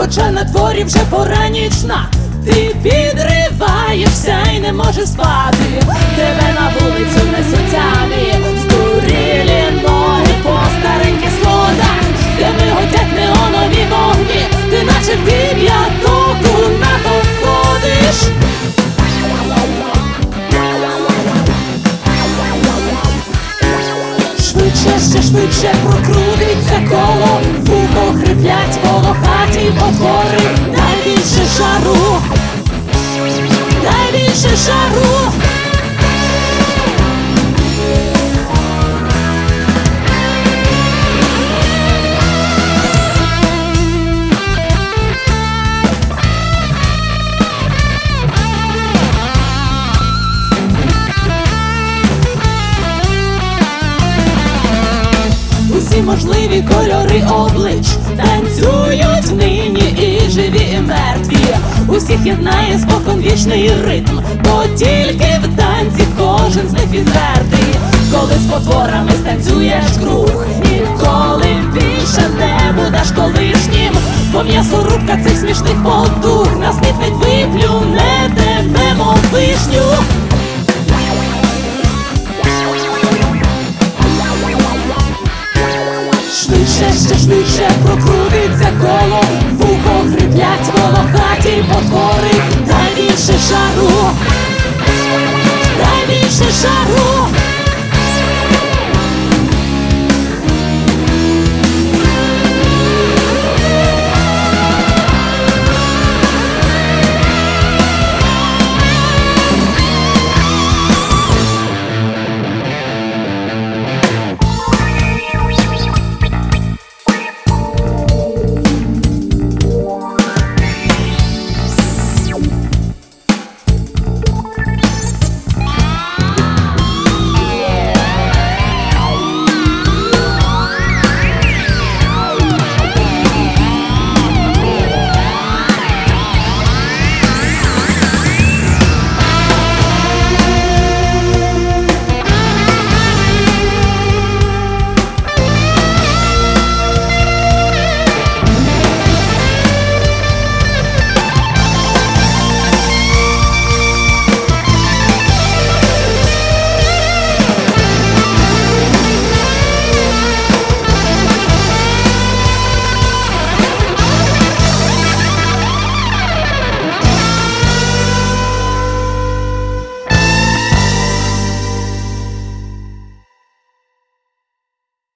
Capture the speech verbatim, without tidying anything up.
хоча на дворі вже пора нічна. Ти підриваєшся і не можеш спати. Тебе на вулицю несуть самі здурілі ноги по стареньких сходах, де миготять неонові вогні. Ти наче в дев'ятоку НАТО входиш. Швидше, ще швидше прокрутиться коло, вухо хриплять волохаті потвори. Дай більше жару, дай більше жару. Усі можливі кольори облич танцюють нині і живі, і мертві. Усіх єднає споконвічний ритм, бо тільки в танці кожен з них відвертий. Коли з потворами станцюєш круг, ніколи більше не будеш колишнім, бо м'ясорубка цих смішних потуг на смітник виплюне тебе, мов вишню. Швидше, ще швидше прокрутиться коло, вухо хриплять волохаті потвори. Дай більше жару, дай більше жару.